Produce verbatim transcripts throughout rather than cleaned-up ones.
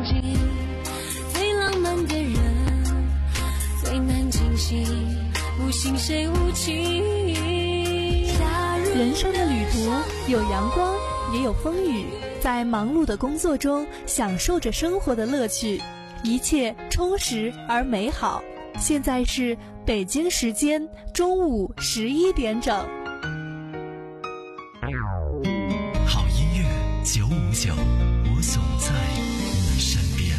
境，最浪漫的人最难惊醒，不信谁无情。 人生的旅途有阳光也有风雨，在忙碌的工作中享受着生活的乐趣，一切充实而美好。现在是北京时间中午十一点整。 好音乐九五九，我总在你身边。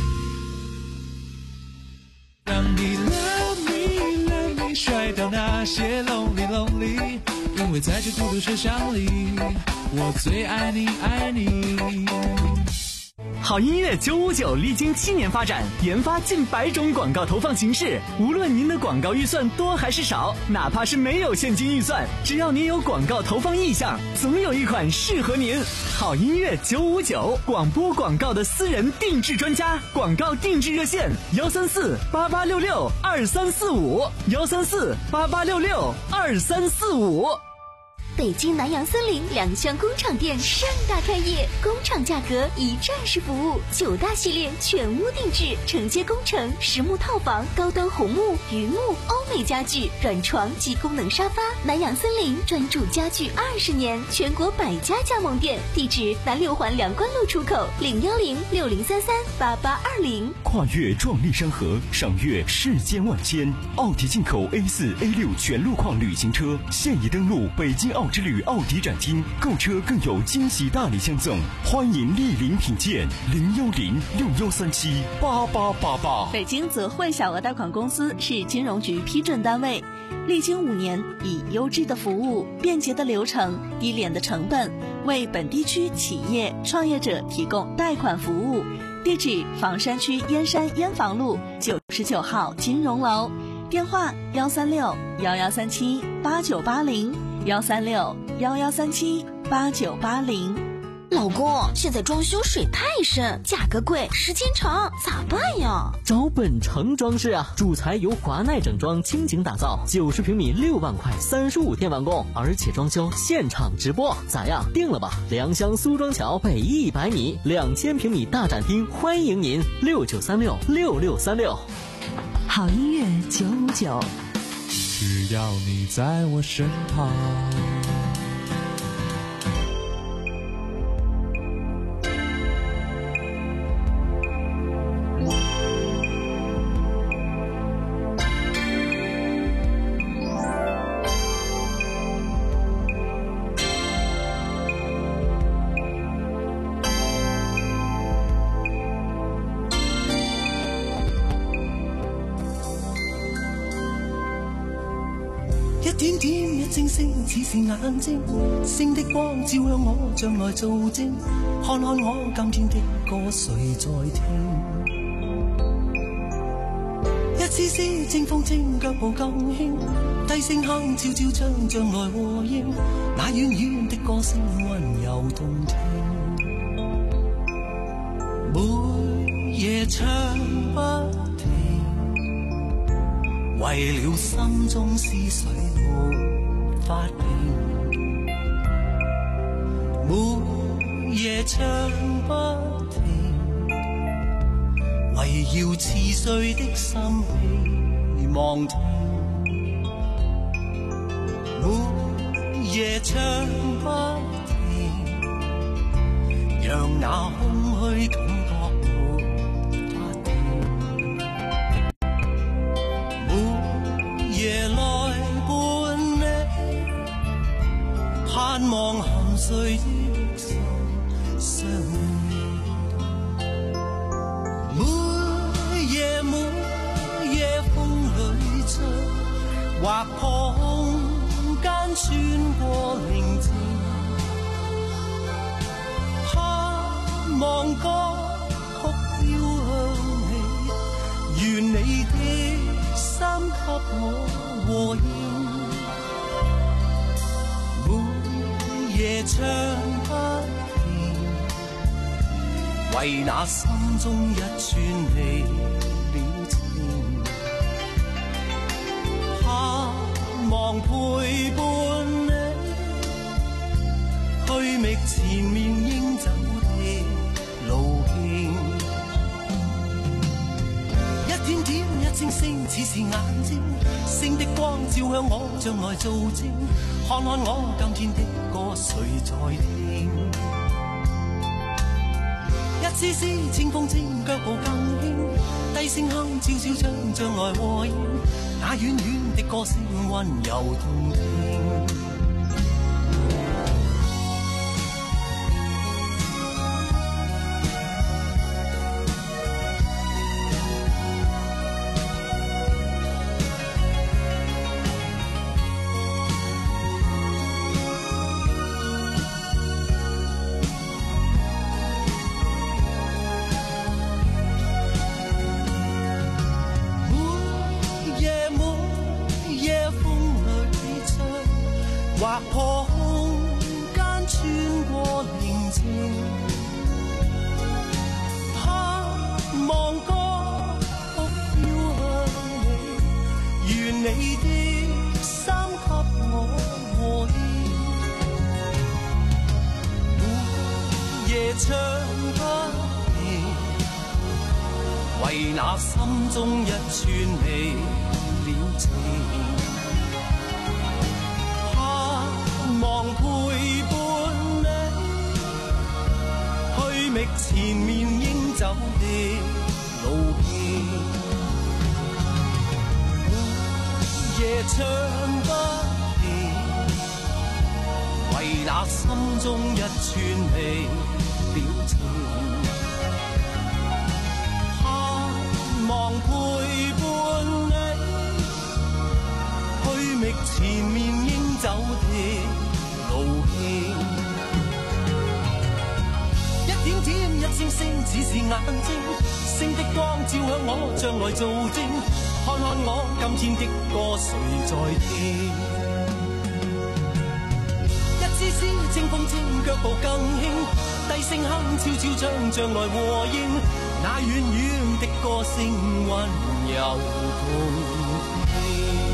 让你 love me love me 甩掉那些 lonely lonely， 因为在这孤独车厢里，我最爱你爱你。 好音乐九五九历经七年发展，研发近百种广告投放形式。无论您的广告预算多还是少，哪怕是没有现金预算，只要您有广告投放意向，总有一款适合您。好音乐九五九，广播广告的私人定制专家，广告定制热线幺三四八八六六二三四五幺三四八八六六二三四五。 北京南洋森林两厢工厂店盛大开业，工厂价格一站式服务，九大系列全屋定制，承接工程、实木套房、高端红木、榆木、欧美家具、软床及功能沙发。南洋森林专注家具二十年，全国百家加盟店，地址南六环梁关路出口，零幺零六零三三八八二零。 跨越壮丽山河，赏阅世间万千。奥迪进口 A 四 A 六全路况旅行车现已登陆北京奥之旅奥迪展厅，购车更有惊喜大礼相赠，欢迎莅临品鉴。零幺零六幺三七八八八八。 北京泽汇小额贷款公司是金融局批准单位，历经五年，以优质的服务、便捷的流程、低廉的成本，为本地区企业创业者提供贷款服务。地址：房山区燕山燕房路九十九号金融楼，电话：幺三六幺幺三七八九八零。幺三六幺幺三七八九八零。 老公，现在装修水太深，价格贵，时间长，咋办呀？ 找本城装饰啊，主材由华奈整装倾情打造，九十平米六万块，三十五天完工，而且装修现场直播，咋样？定了吧？良乡苏庄桥北一百米，两千平米大展厅，欢迎您六九三六六六三六。 好音乐九五九。 只要你在我身旁。 點點一晶星，似是眼睛，星的光照向我，將來做證，看看我今天的歌誰在聽？一絲絲清風正腳步更輕，低聲哼悄悄將將來和應，那遠遠的歌聲溫柔動聽，每夜唱不停，為了心中思緒沒法平，每夜唱不停，圍繞似碎的心希望停，每夜唱不停，讓那空虛感覺沒法停，每夜來伴你，盼望含睡的心相依，每夜每夜風裏吹，劃破空間穿過寧靜，盼望歌曲飄向你，願你的心給我和應，每夜唱不停，為那心中一串離了情，盼望陪伴你，去覓前面應走的路徑， 星似是眼睛，星的光照向我，將來做證，看看我今天的歌誰在聽？一絲絲清風清，腳步更輕，低聲哼悄悄唱將來和應，那遠遠的歌聲溫柔動聽。劃破空間穿過寧靜，盼望歌曲飄向你，願你的心給我和應，每夜唱不停，為那心中一串未了情。望陪伴你，去覓前面應走的路徑，夜唱不停，為那心中一串未了情，盼望陪伴你，去覓前面應走的路徑，一點點一星星似是眼睛，星的光照向我，將來做證，看看我今天的歌誰在聽？一絲絲清風清，腳步更輕，低聲哼悄悄將將來和應，那遠遠的歌聲溫柔動聽。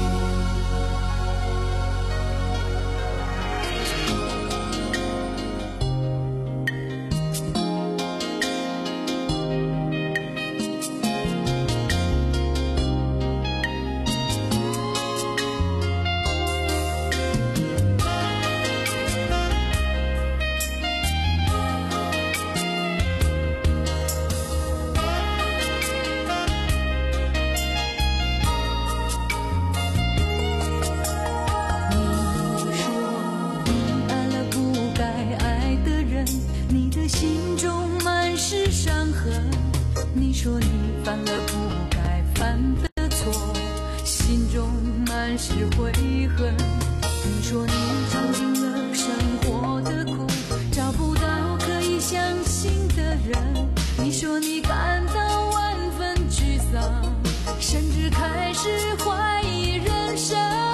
你说你犯了不该犯的错，心中满是悔恨。你说你尝尽了生活的苦，找不到可以相信的人。你说你感到万分沮丧，甚至开始怀疑人生。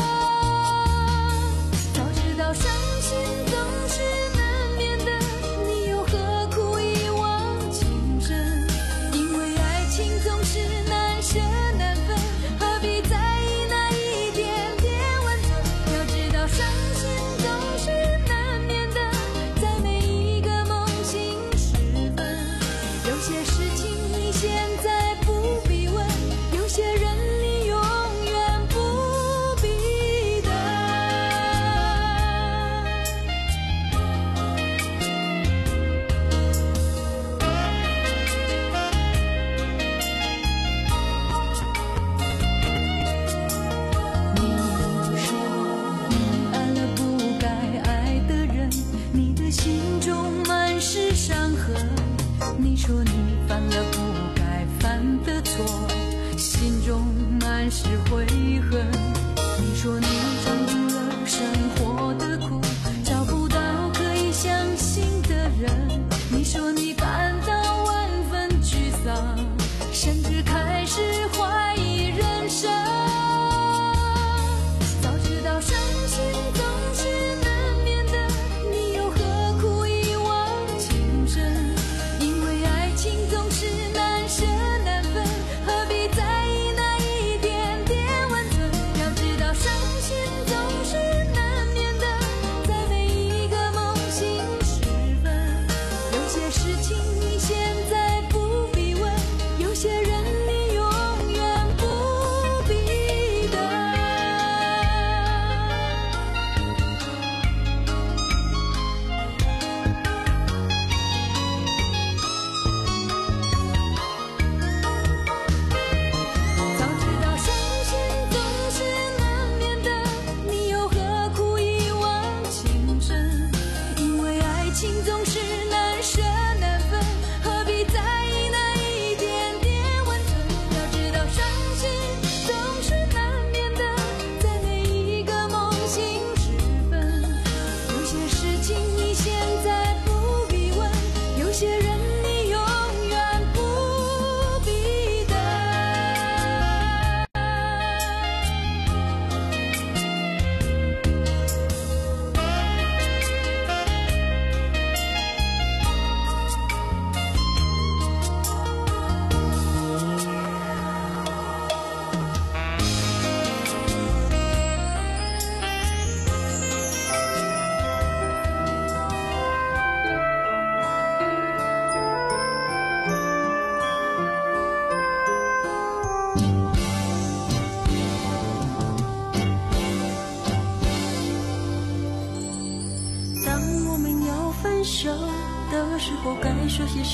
早知道伤心总是难免的，你又何苦一往情深？因为爱情总是难舍难分，何必在意那一点点温存？要知道伤心总是难免的，在每一个梦醒时分。有些事情你现在不必问，有些人你永远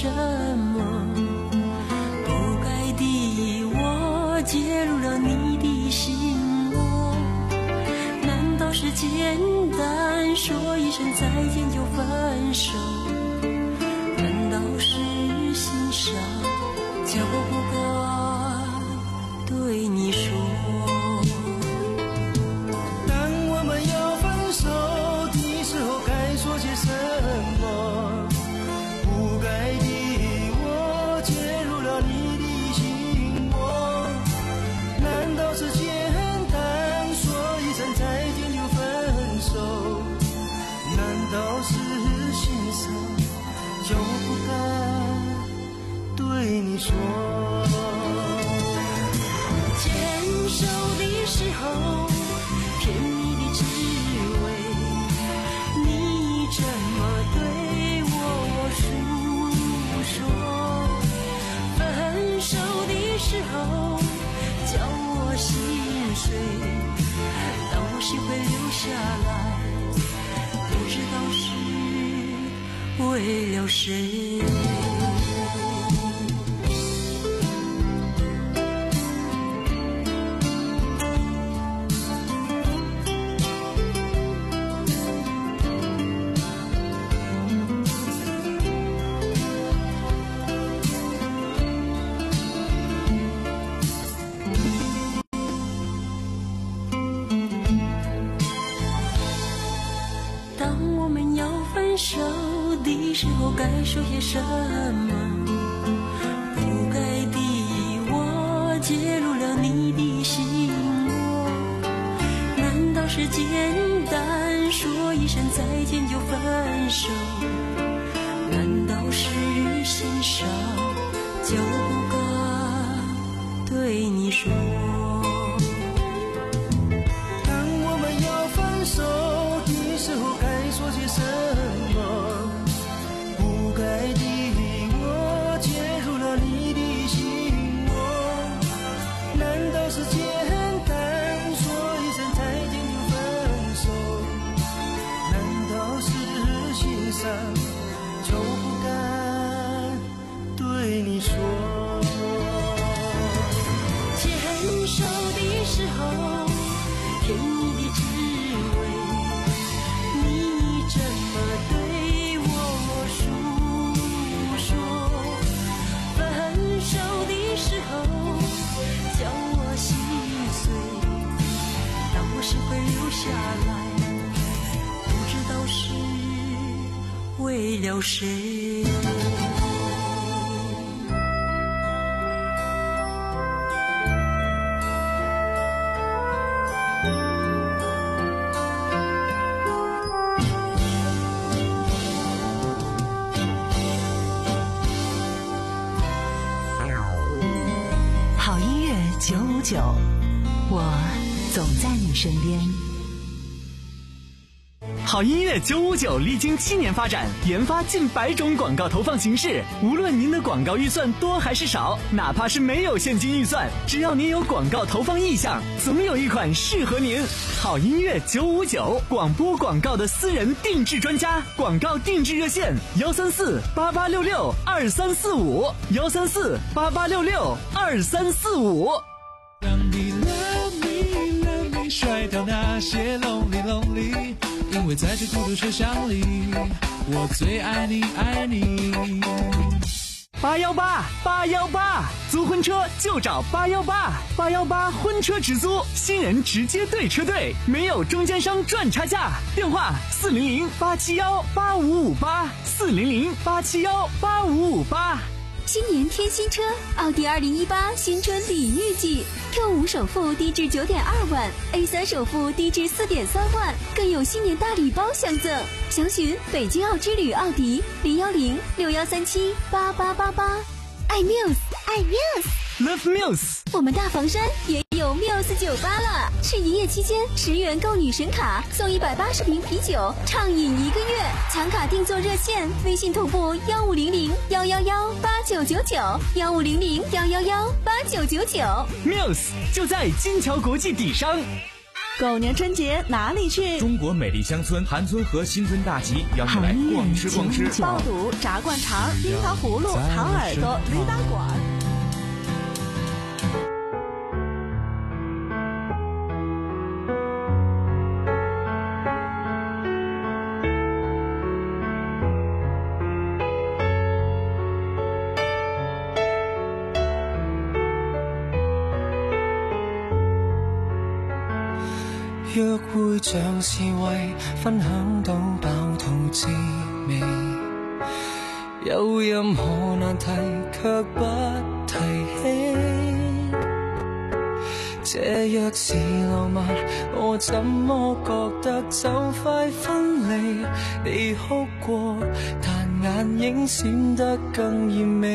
什么？不该的我介入了你的心窝，难道是简单说一声再见就分手？难道是心伤就不该对你说？当我们要分手的时候，该说些什么？不该的我介入了你的心窝，难道是简单说一声再见就分手？难道是心伤就不该对你说？牵手的时候甜蜜的滋味，你怎么对我诉说？分手的时候叫我心碎，当我心会留下来，不知道是为了谁。分手的时候该说些什么？不该的我介入了你的心窝，难道是简单说一声再见就分手？难道是心伤就不该对你说？当我们要分手的时候该说些什么？不该的我介入了你的心窝，难道是简单说一声再见就分手？难道是心伤就不该对你说？牵手的时候甜蜜的滋味，你怎么对我诉说？分手的时候叫我心碎，当我心会留下来，不知道是为了谁。 九五九，我总在你身边。 好音乐九五九历经七年发展，研发近百种广告投放形式。无论您的广告预算多还是少，哪怕是没有现金预算，只要您有广告投放意向，总有一款适合您。好音乐九五九，广播广告的私人定制专家，广告定制热线：幺三四八八六六二三四五，幺三四八八六六二三四五。 让你 love me love me 甩掉那些 lonely lonely， 因为在这孤独车厢里，我最爱你爱你。 八幺八八幺八，租婚车就找八幺八，八幺八婚车直租，新人直接对车队，没有中间商赚差价。电话四零零八七幺八五五八，四零零八七幺八五五八。 新年添新车，奥迪二零一八新春礼遇季 ，Q 五首付低至九点二万 ，A 三首付低至四点三万，更有新年大礼包相赠。详询北京奥之旅奥迪零幺零六幺三七八八八八。爱 Muse， 爱 Muse，Love Muse。 我们大房山也有 Muse 酒吧了，是营业期间十元购女神卡送一百八十瓶啤酒，畅饮一个月。抢卡定做热线，微信同步幺五零零幺幺幺八九九九，幺五零零幺幺幺八九九九。 Muse 就在金桥国际底商。 狗年春节哪里去？ 中国美丽乡村韩村和新村大集邀你来逛吃逛吃， 爆肚、炸灌肠、冰糖葫芦、糖耳朵、驴打滚。 約會像是為分享到飽肚滋味，有任何難題卻不提起。這若是浪漫，我怎麼覺得就快分離？你哭過，但眼影閃得更豔美。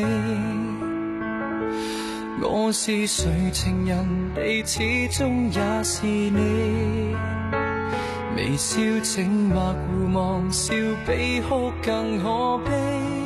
我是誰情人，你始終也是你。微笑靜默互望，笑比哭更可悲。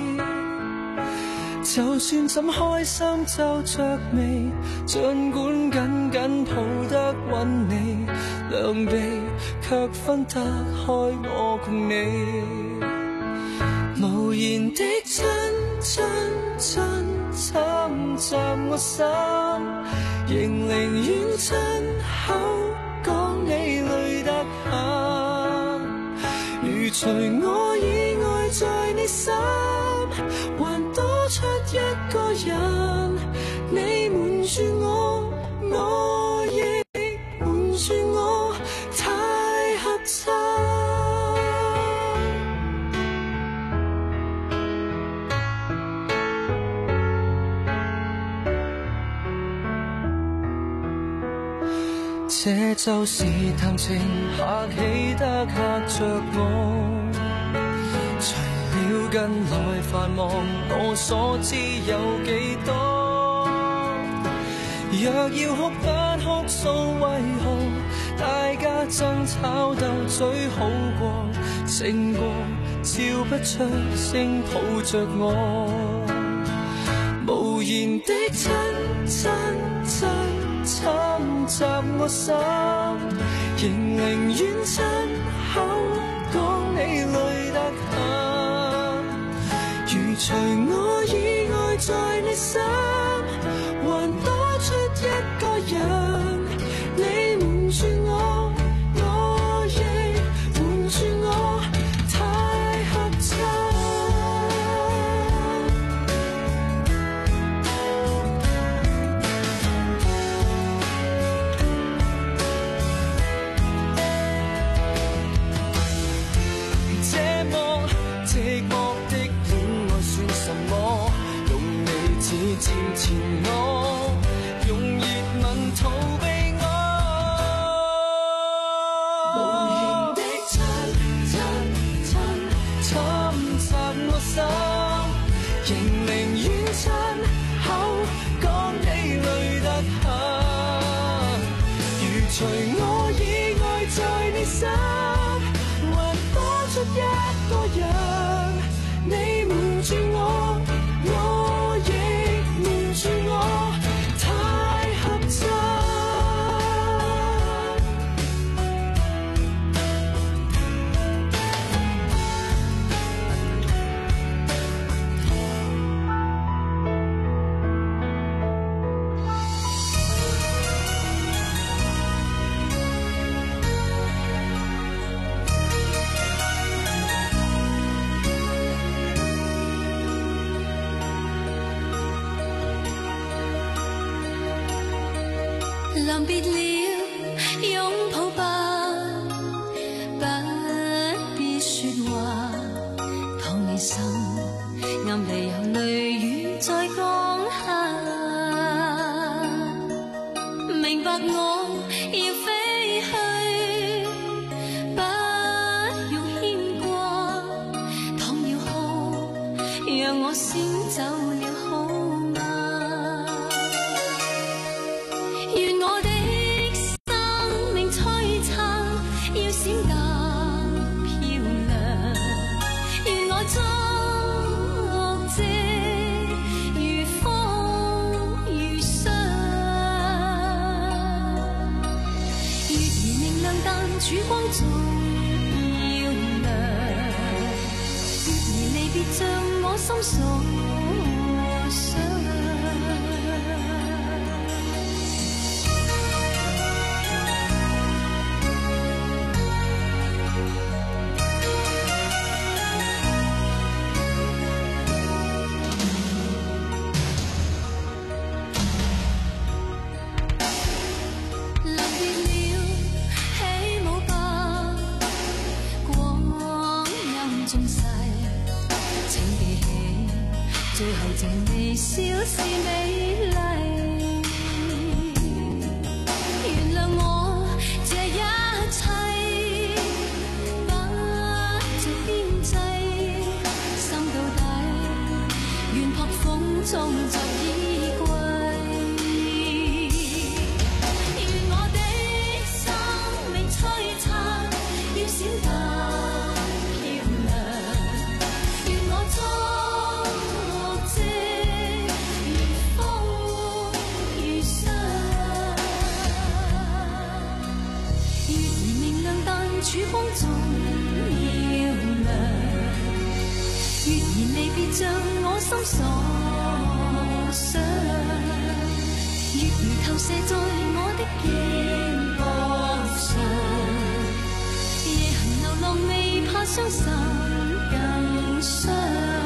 就算怎開心皺着眉，儘管緊緊抱得穩你，兩臂卻分得開我共你。無言的親親親侵襲我心，仍寧願親口講你累得很。如除我以外在你心，還多出一個人，你瞞住我，我亦瞞住我，太合襯。這就是談情客氣得嚇着我，除了近來繁忙，我所知有幾多？若要哭不哭訴，為何大家爭吵鬥嘴好過，勝過笑不出聲抱着我，無言的親親親侵襲我心，仍寧願親口講你累得很。如除我以外在你心，還多出一個人，你瞞住我，我亦瞞住我，太合襯。漸前我用熱吻逃避我，無言的親親親侵襲我心，仍寧願親口講你累得很。如除我以外在你心，還多出一個人，你瞞住我，我亦住我，太合襯。 臨別了，擁抱吧，不必說話。當你心暗地有淚雨在降下，明白我要飛去，不用牽掛。倘要哭，讓我先走了好嗎？願我的生命璀璨，要閃得漂亮。願我作這如風如霜。 曙光中要亮，月兒離別像我心所想。最後這微笑是美麗，原諒我這一切不着邊際，心到底願撲風中着衣櫃，願我的生命璀璨，要閃得漂亮，願我做曙光中要亮，月兒離別像我心所想，月兒投射在我的肩膊上，夜行流浪未怕傷心更傷。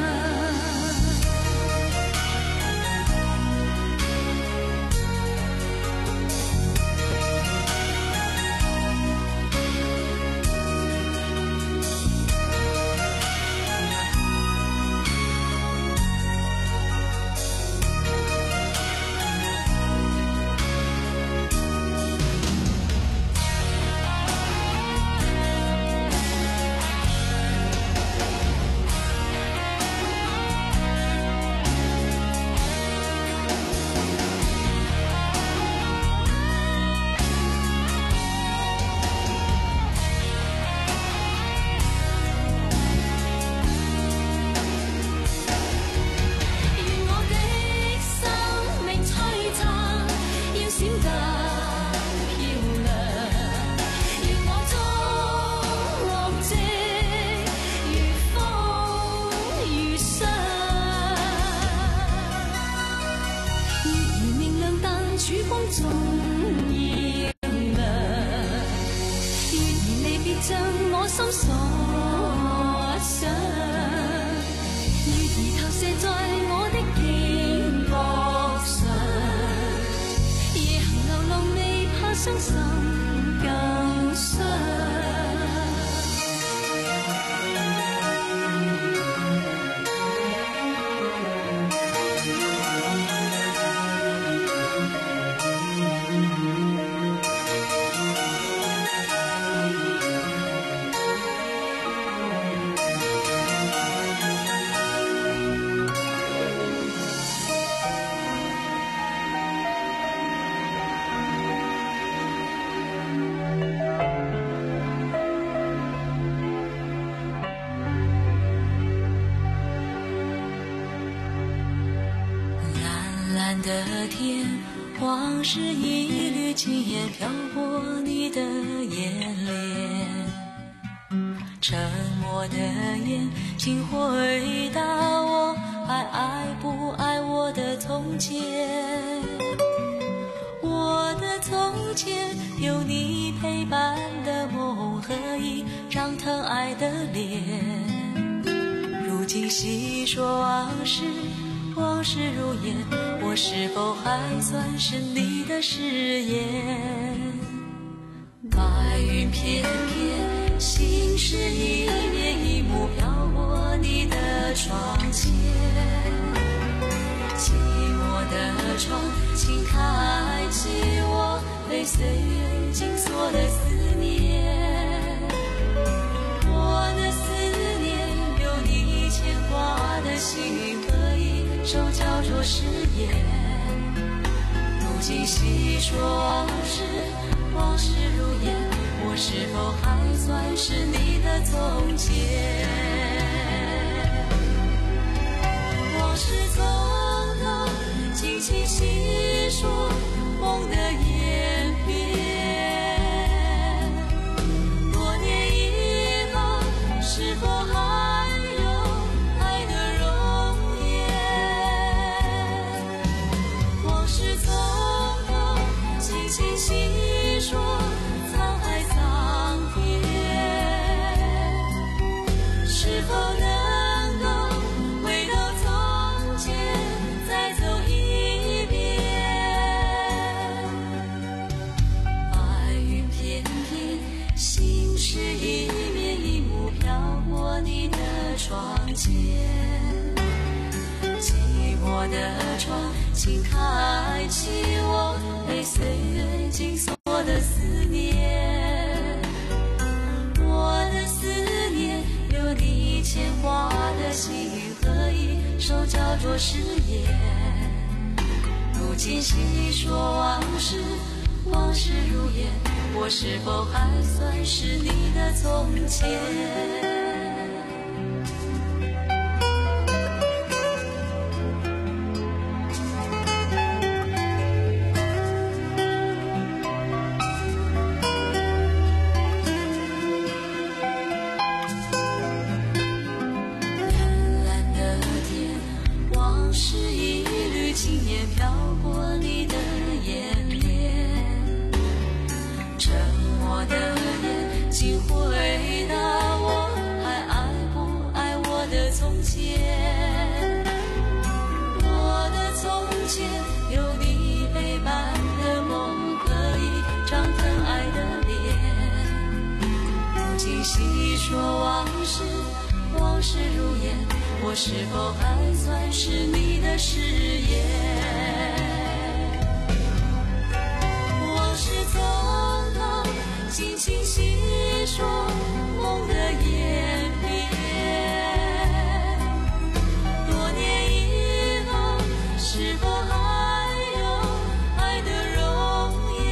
曙光中要亮，月兒離別像我心所想，月兒投射在我的肩膊上，夜行流浪未怕傷心更傷。 的天，往事一缕轻烟飘过你的眼帘，沉默的眼，请回答我，还爱不爱我的从前？我的从前有你陪伴的梦和一张疼爱的脸，如今细说往事，往事如烟，我是否还算是你的誓言？白云片片，心事一面一幕飘过你的窗前，寂寞的窗，请开启我被岁月紧锁的思念。我的思念，有你牵挂的心和一手交错誓言。如今细说往事，往事如烟，我是否还算是你的从前？往事从头轻轻细说，梦的演变， 作誓言。如今细说往事，往事如烟，我是否还算是你的从前？我是否还算是你的誓言？往事从头，轻轻细说梦的演变。多年以后，是否还有爱的容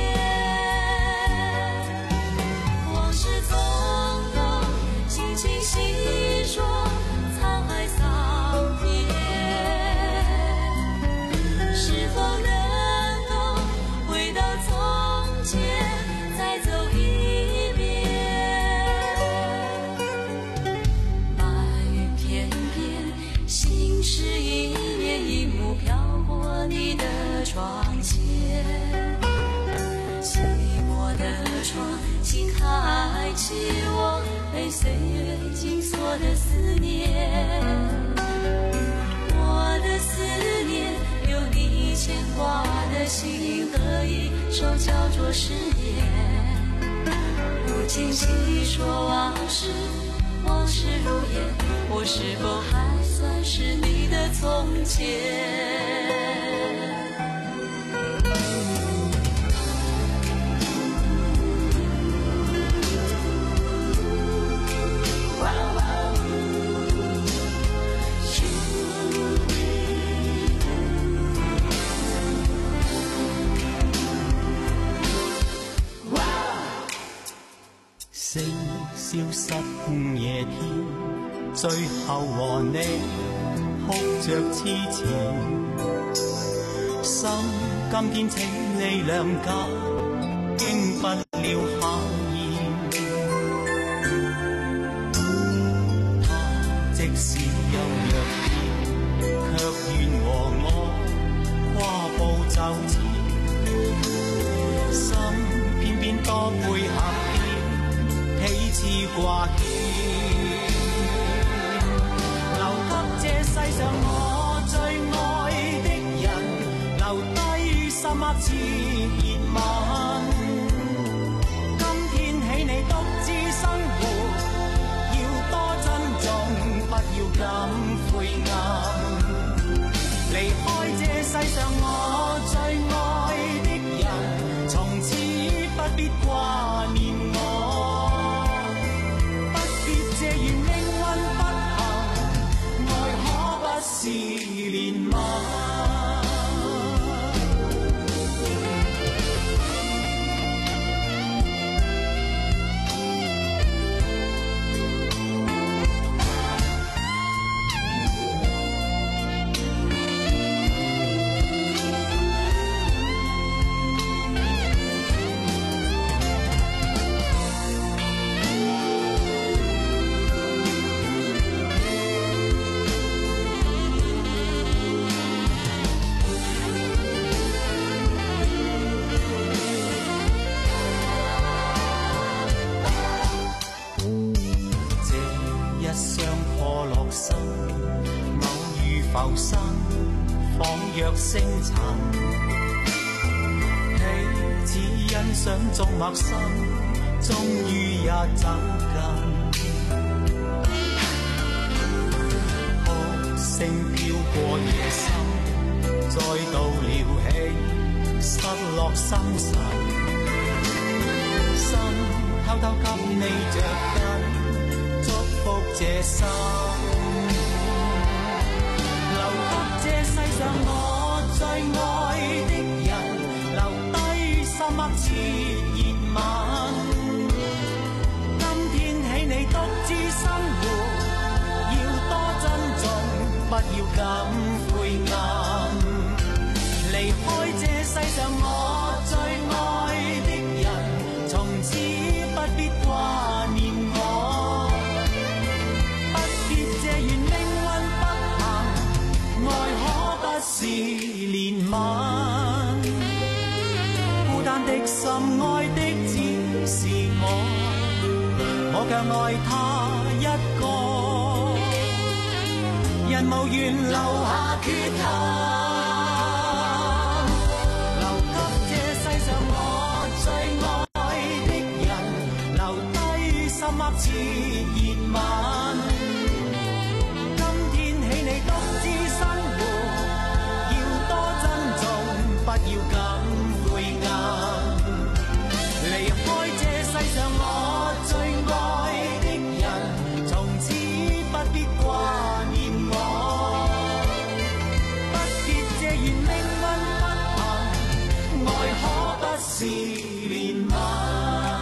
颜？往事从头，轻轻细说。请开启我被岁月紧锁的思念，我的思念有你牵挂的心和一首叫做誓言。如今细说往事，往事如烟，我是否还算是你的从前？ 星消失夜天，最後和你哭着痴纏。心今天請你諒解，經不了考驗。他即使有弱點，卻願和我跨步走前。心偏偏多配合。彼此掛牽，留給這世上我最愛的人，留低深刻似熱吻。今天起你獨自生活，要多珍重，不要咁晦暗。離開這世上我最愛的人，從此不必掛念我。是憐憫。浮生仿若星塵，彼此欣賞中陌生，終於也走近。哭聲飄過夜深，再度撩起失落心神，心偷偷給你着緊，祝福這生。 上我最愛的人，留低深刻熾熱吻。今天起你獨自生活，要多珍重，不要咁晦暗。離開這世上我最愛的人，從此不必掛念我。不必借怨命運不幸，愛可不是憐憫。孤單的心愛的只是我，我卻愛他一個，人無緣留下缺憾。深刻熾熱吻，今天起你獨自生活，要多珍重，不要咁晦暗。離開這世上我最愛的人，從此不必掛念我。不必借怨命運不幸，愛可不是憐憫。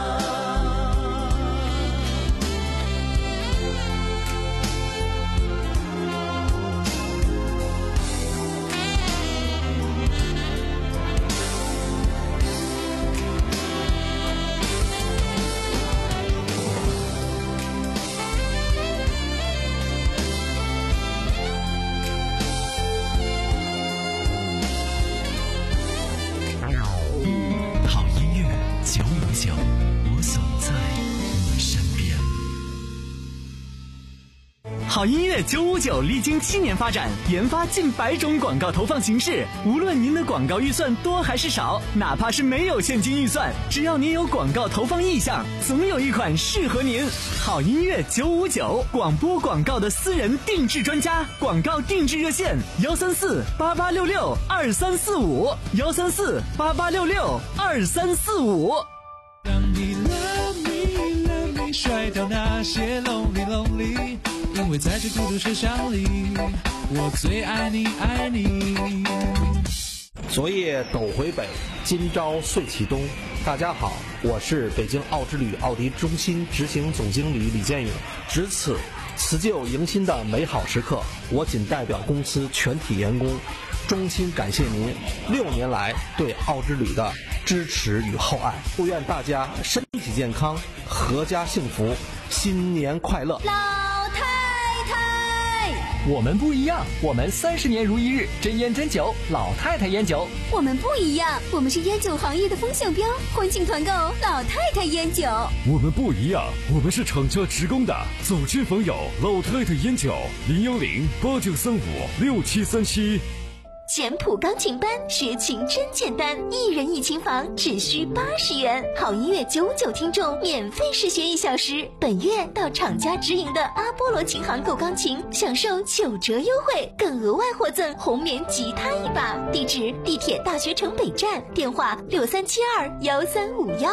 好音乐九五九历经七年发展，研发近百种广告投放形式。无论您的广告预算多还是少，哪怕是没有现金预算，只要您有广告投放意向，总有一款适合您。好音乐九五九，广播广告的私人定制专家，广告定制热线：幺三四八八六六二三四五，幺三四八八六六二三四五。 让你 love me love me 甩掉那些 lonely lonely， 因为在这孤独车厢里，我最爱你爱你。 昨夜斗回北，今朝岁启东。大家好，我是北京奥之旅奥迪中心执行总经理李建勇。值此辞旧迎新的美好时刻，我仅代表公司全体员工衷心感谢您六年来对奥之旅的支持与厚爱，祝愿大家身体健康，阖家幸福，新年快乐。 老太太， 我们不一样，我们三十年如一日，真烟真酒，老太太烟酒。 我们不一样，我们是烟酒行业的风向标，欢庆团购老太太烟酒。 我们不一样，我们是厂家职工的，走亲访友，老太太烟酒，零幺零八九三五六七三七。 简谱钢琴班，学琴真简单，一人一琴房只需八十元。好音乐九五九听众免费试学一小时，本月到厂家直营的阿波罗琴行购钢琴，享受九折优惠，更额外获赠红棉吉他一把。地址：地铁大学城北站，电话六三七二幺三五幺。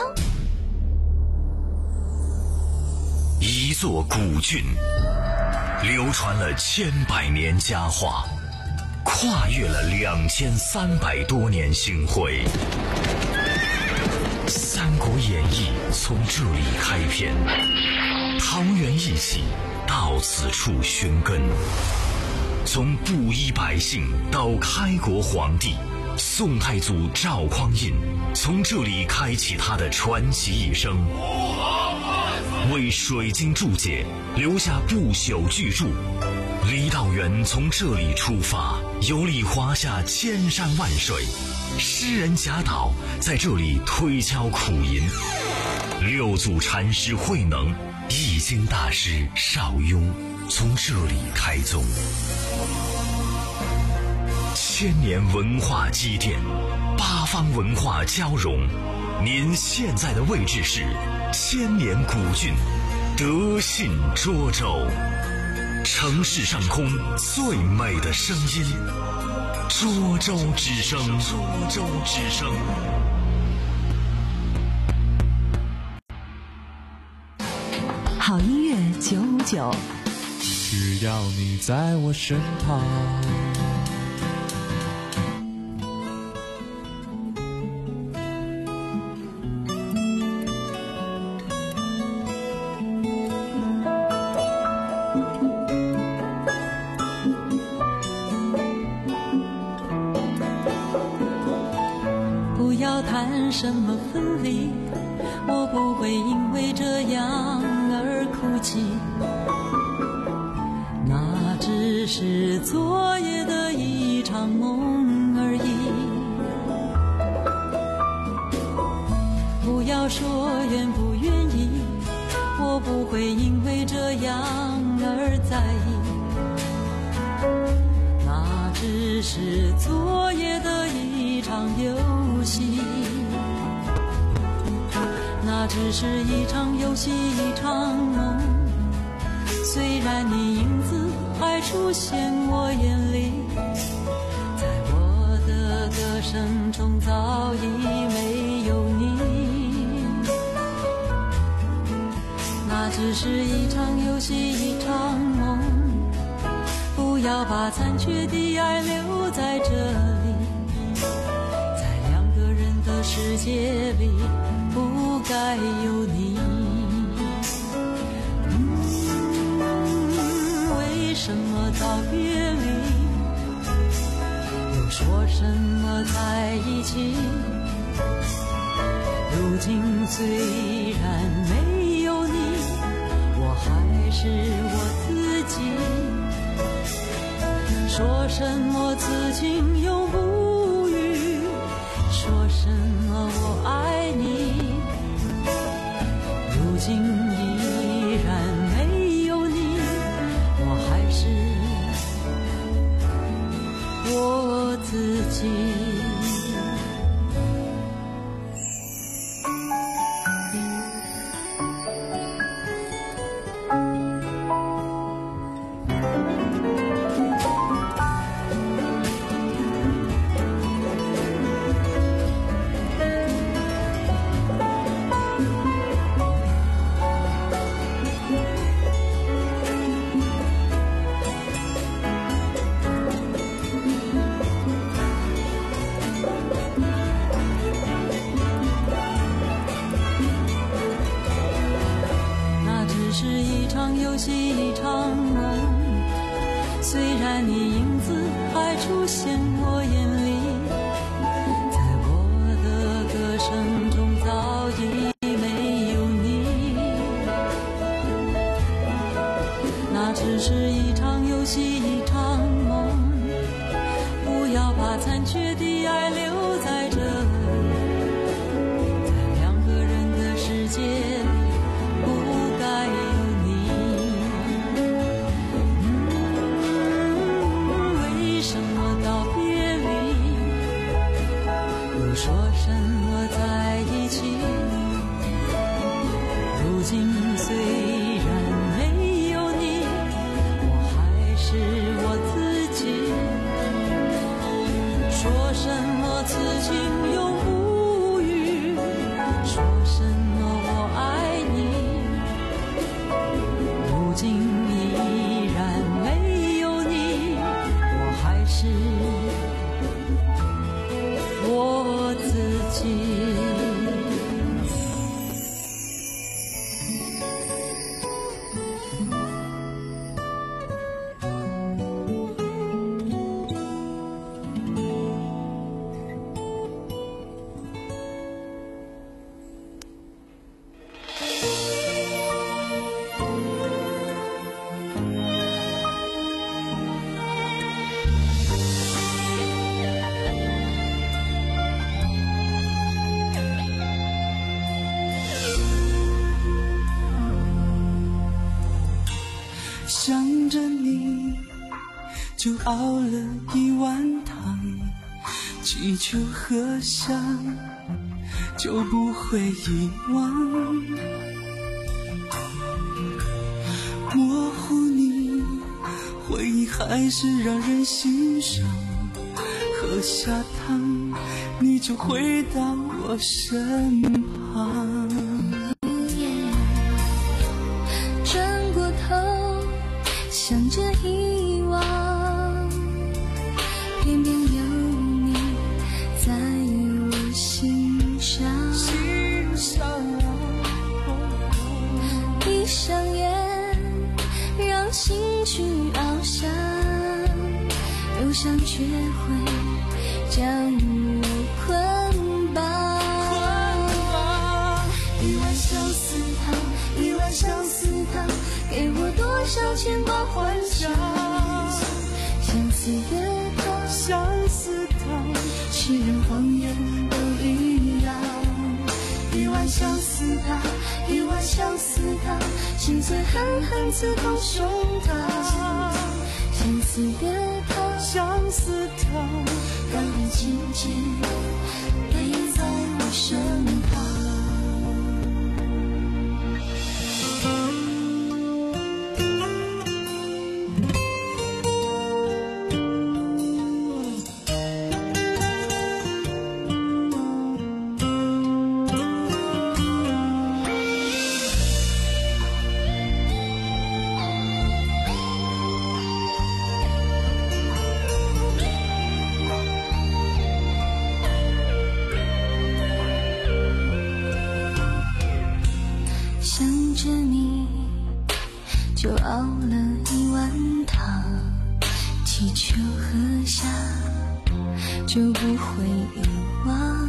一座古郡，流传了千百年佳话，跨越了两千三百多年星辉。《三国演义》从这里开篇，桃园一起到此处寻根。从布衣百姓到开国皇帝，宋太祖赵匡胤从这里开启他的传奇一生，为水晶注解留下不朽巨著。李道元从这里出发，游历华夏千山万水，诗人贾岛在这里推敲苦吟，六祖禅师慧能、易经大师邵雍从这里开宗。千年文化积淀，八方文化交融，您现在的位置是千年古郡德信涿州。城市上空最美的声音，涿州之声。涿州之声。 好音乐九五九， 只要你在我身旁， 不要谈什么分离，我不会因为这样而哭泣，那只是昨夜的一场梦而已。不要说愿不愿意，我不会因为这样而在意，那只是昨夜的一场游戏，那只是一场游戏一场梦，虽然你影子还出现我眼里，在我的歌声中早已没有你，那只是一场游戏一场梦，不要把残缺的爱留在这里，在两个人的世界里不该有你。嗯，为什么道别离，又说什么在一起，如今虽然没有你，我还是我自己，说什么此情永不渝，说什么我爱你，如今依然没有你，我还是我自己。游戏一场梦，虽然你影子还出现我眼里，在我的歌声中早已没有你，那只是一场游戏一场梦，不要把残缺的爱留在这里，在两个人的世界里不该有你。说什么在一起，如今虽然没有你，我还是我自己，说什么此情永不渝，说什么我爱你，如今依然没有你，我还是我自己。 想着你就熬了一碗汤，祈求喝下就不会遗忘，模糊你回忆还是让人心伤，喝下汤你就回到我身旁， 转过头想着遗忘，偏偏有你在我心上， 心上闭上眼让心去翱翔，忧伤却会将我捆绑， 牵挂幻想。相似的他，相似他，世人谎言都一样。一万相似他，一万相似他，心碎狠狠刺痛胸膛。相似的他，相似他，让你紧紧陪在我身旁。想着你，就熬了一碗汤，祈求喝下就不会遗忘。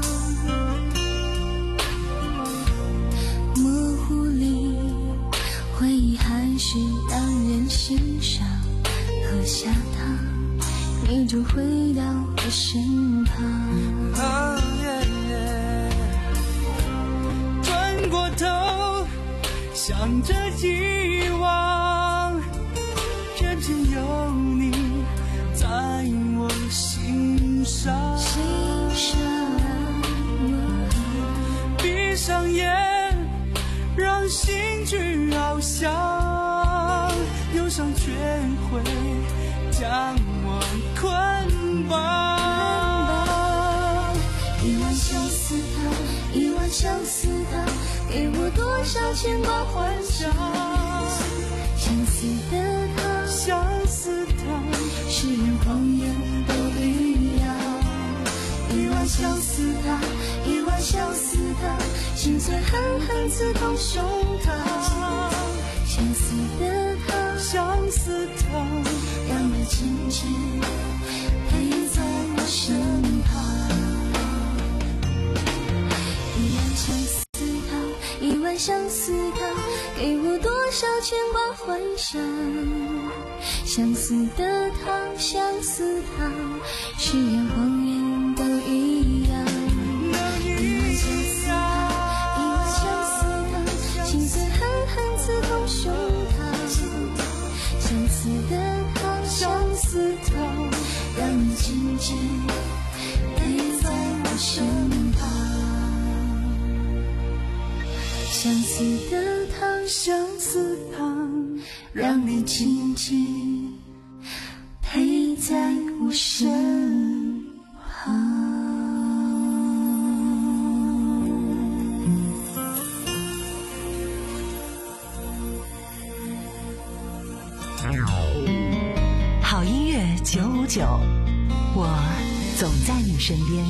模糊里，回忆还是让人欣赏。喝下它，你就回到我身旁。 啊耶耶，转过头想着遗忘，认真有你在我心上。 心上， 闭上眼，让心去翱翔，忧伤却会将我捆绑。 一万相似他，一万相似他，给我多少牵挂幻想。相似的他， 相似他， 世人谎言都一样。一万相似他，一万相似他，心碎狠狠刺痛胸膛。相似的他， 相似他， 让你紧紧陪在我身旁。一万相似他，一万相似他，给我多少牵挂幻想。相似的他，相似他，誓言谎言都一样。一万相似他，一万相似他，心碎狠狠刺痛胸膛。相似的他，相似他，让你紧紧陪在我身旁。相似的他， 相似他， 让你紧紧陪在我身旁。 好音乐九五九，我总在你身边。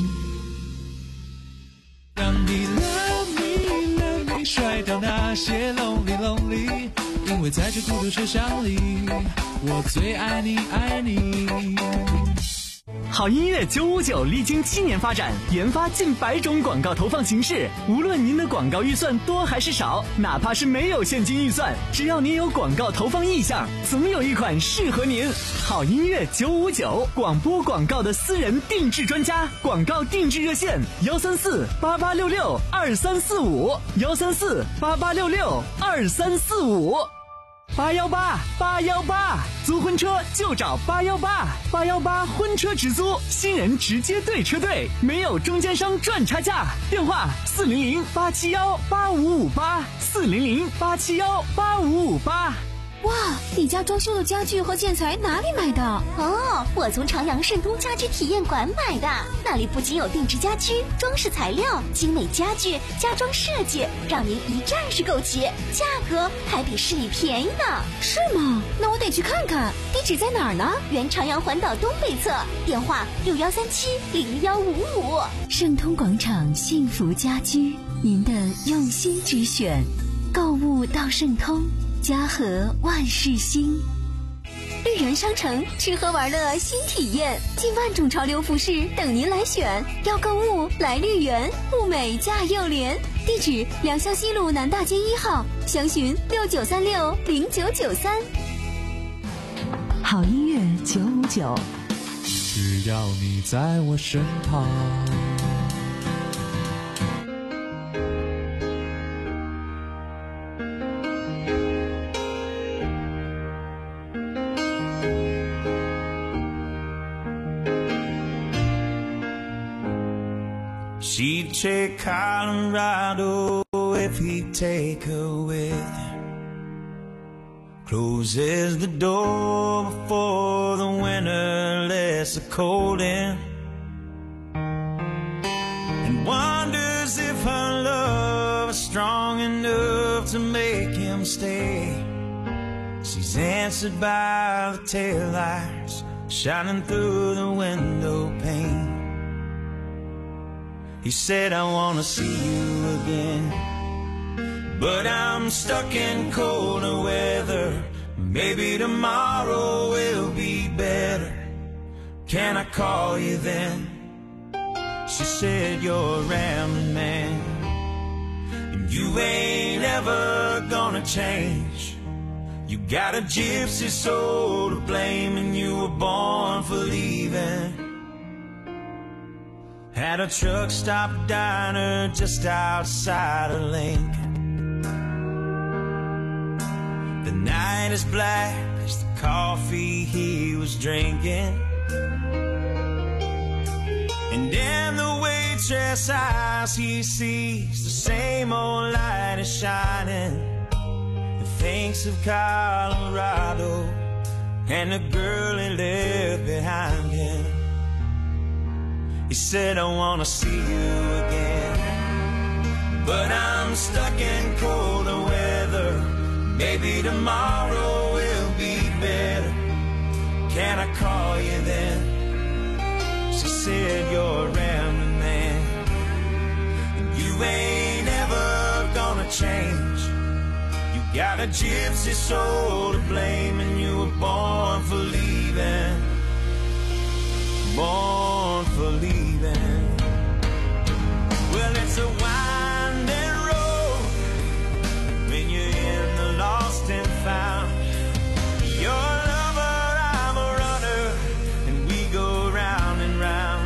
让你 love me love me， 甩掉那些 lonely lonely， 因为在这孤独车厢里，我最爱你爱你。 好音乐九五九历经七年发展，研发近百种广告投放形式。无论您的广告预算多还是少，哪怕是没有现金预算，只要您有广告投放意向，总有一款适合您。好音乐九五九，广播广告的私人定制专家，广告定制热线：幺三四八八六六二三四五，幺三四八八六六二三四五。八幺八八幺八，租婚车就找八幺八，八幺八婚车直租，新人直接对车队，没有中间商赚差价。电话四零零八七幺八五五八，四零零八七幺八五五八。 哇，你家装修的家具和建材哪里买的？哦，我从朝阳盛通家居体验馆买的。那里不仅有定制家居、装饰材料、精美家具、家装设计，让您一站式购齐，价格还比市里便宜呢。是吗？那我得去看看。地址在哪儿呢？原朝阳环岛东北侧，电话六幺三七零幺五五。 盛通广场幸福家居，您的用心之选。购物到盛通，家和万事兴。 绿园商城吃喝玩乐新体验，近万种潮流服饰等您来选。要购物来绿园，物美价又廉。地址：两巷西路南大街一号，详询六九三六零九九三。 好音乐九五九， 只要你在我身旁。 She'd take Colorado if he'd take her with him. Closes the door before the winter lets the cold in, and wonders if her love is strong enough to make him stay. She's answered by the taillights shining through the window pane. He said, I wanna see you again, but I'm stuck in colder weather. Maybe tomorrow will be better. Can I call you then? She said, you're a rambling man, and you ain't ever gonna change. You got a gypsy soul to blame, and you were born for leaving. At a truck stop diner just outside of Lincoln. The night is black as the coffee he was drinking, and in the waitress' eyes he sees the same old light is shining, and thinks of Colorado and the girl he left behind him. He said, I wanna see you again, but I'm stuck in colder weather. Maybe tomorrow will be better. Can I call you then? She said, you're a rambling man, and you ain't ever gonna change. You got a gypsy soul to blame, and you were born for leaving. Born for leaving. Well, it's a winding road when you're in the lost and found. You're a lover, I'm a runner, and we go round and round.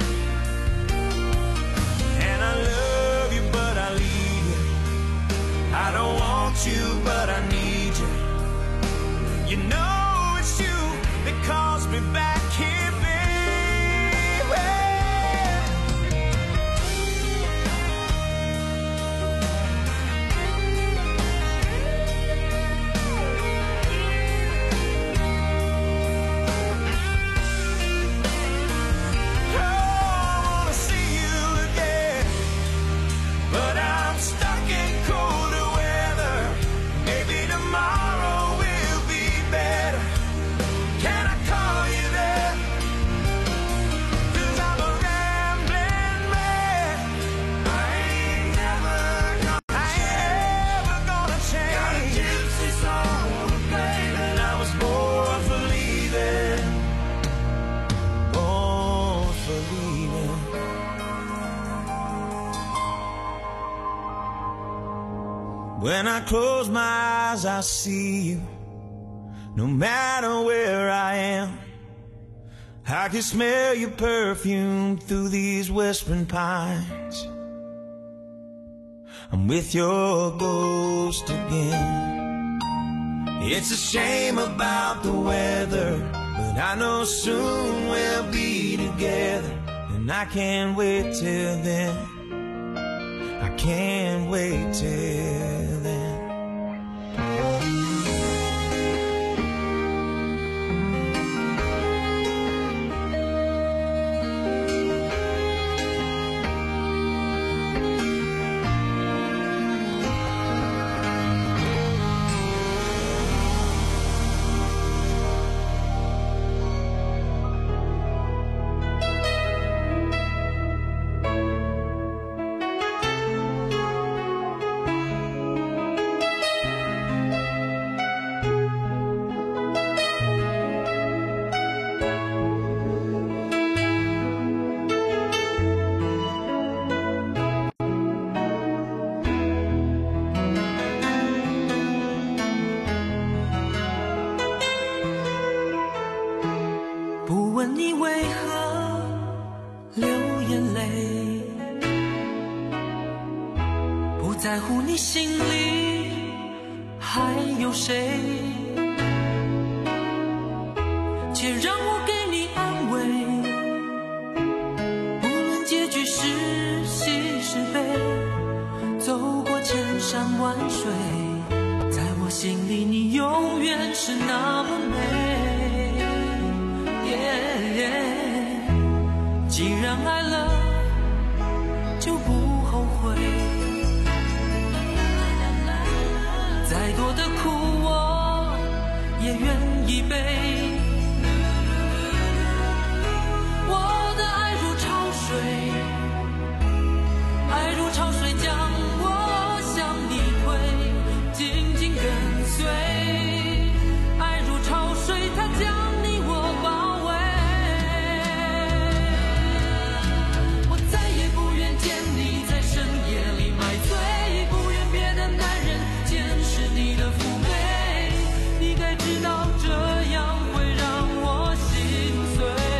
And I love you, but I leave you. I don't want you, but I need you. You know it's you that calls me back here. When I close my eyes, I see you. No matter where I am, I can smell your perfume through these whispering pines. I'm with your ghost again. It's a shame about the weather, but I know soon we'll be together, and I can't wait till then. I can't wait till then. 在乎你心里还有谁，且让我给你安慰，无论结局是喜是悲，走过千山万水，在我心里你永远是那么美、yeah, yeah. 既然爱了就不后悔，再多的苦我也愿意背，我的爱如潮水，爱如潮水将我向你推，紧紧跟随，爱如潮水它将你我包围，我再也不愿见你在深夜里买醉，不愿别的男人见识你的妩媚，你该知道这样会让我心碎，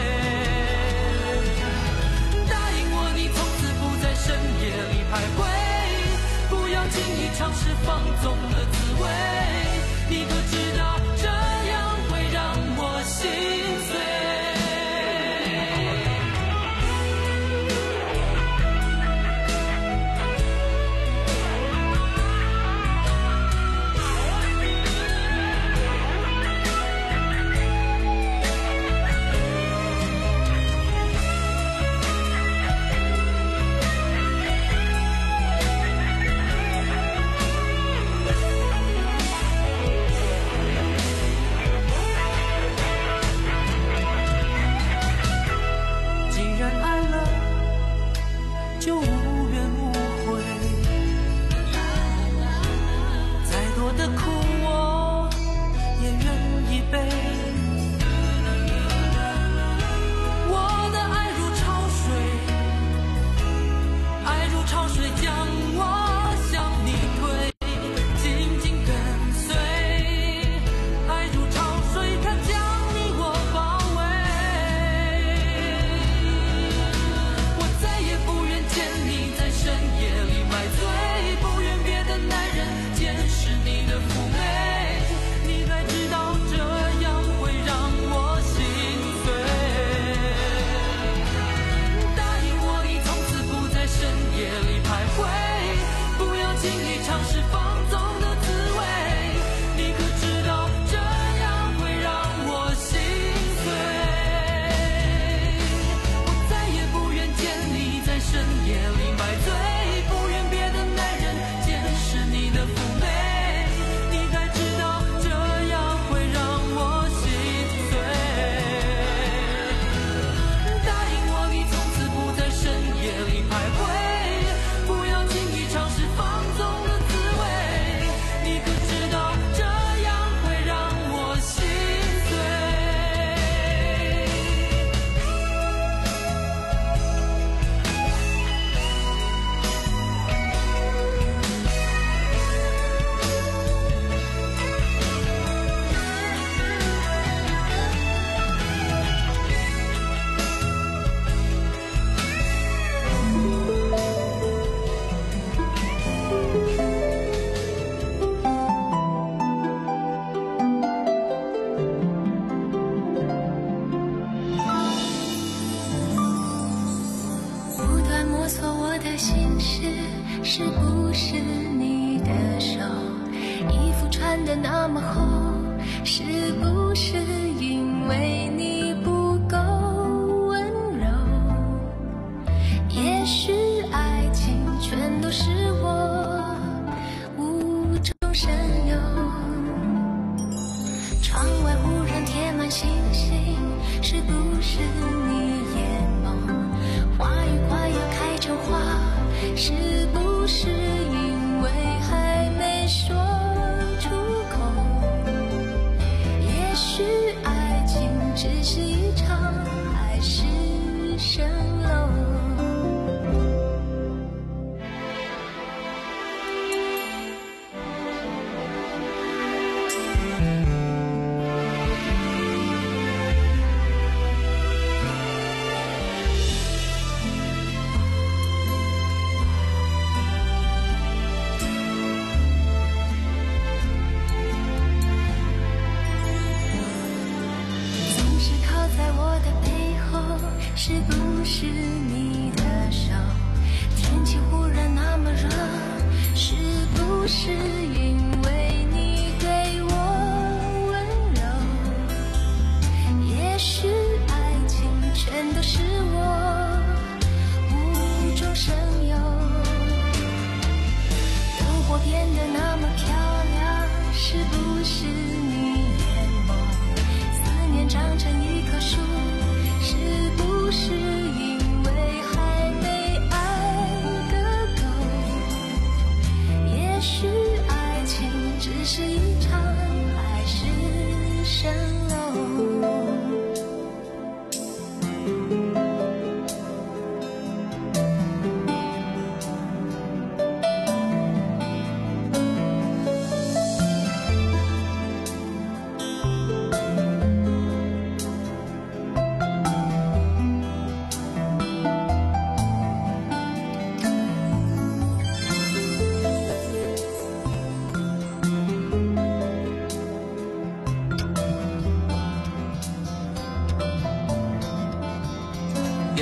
答应我你从此不在深夜里徘徊，不要轻易尝试放纵的滋味，你可知道这样会让我心碎。既然爱了就无怨无悔，再多的苦我也愿意背，我的爱如潮水，爱如潮水将我向你推，紧紧跟随，爱如潮水它将你我包围，我再也不愿见你在深夜里买醉，不愿别的男人见识你的妩媚，你该知道这样会让我心碎，答应我你从此不在深夜里徘徊，不要轻易尝试放纵的滋味，你可知道这样会让我心碎，我再也不愿见你在深夜里买醉，不愿别的男人见识你的妩媚，你该知道这样会让我心碎，答应我你从此不在深夜里徘徊，不要轻易尝试放纵的滋味，你可知道这样会让我心碎。 不断摸索我的心事，是不是你的手？衣服穿得那么厚，是不是因为你不够温柔？也许爱情全都是我无中生有，窗外忽然贴满星星，是不是你眼眸？花语快要开成花，是不是因为还没说出口？也许爱情只是一场海市蜃楼。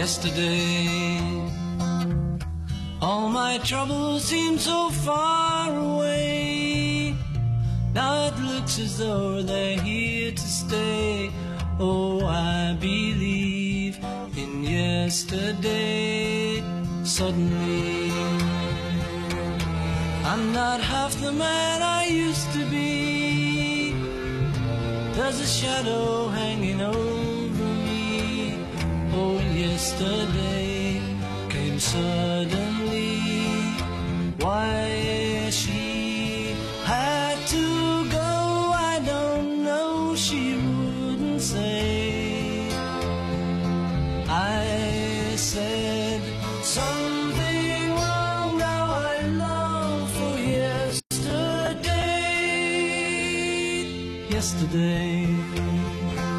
yesterday. All my troubles seem so far away. Now it looks as though they're here to stay. Oh, I believe in yesterday. Suddenly, I'm not half the man I used to be. There's a shadow hanging over me. Oh, yesterday came suddenly. Why she had to go, I don't know, she wouldn't say. I said something wrong, now I long for yesterday. Yesterday.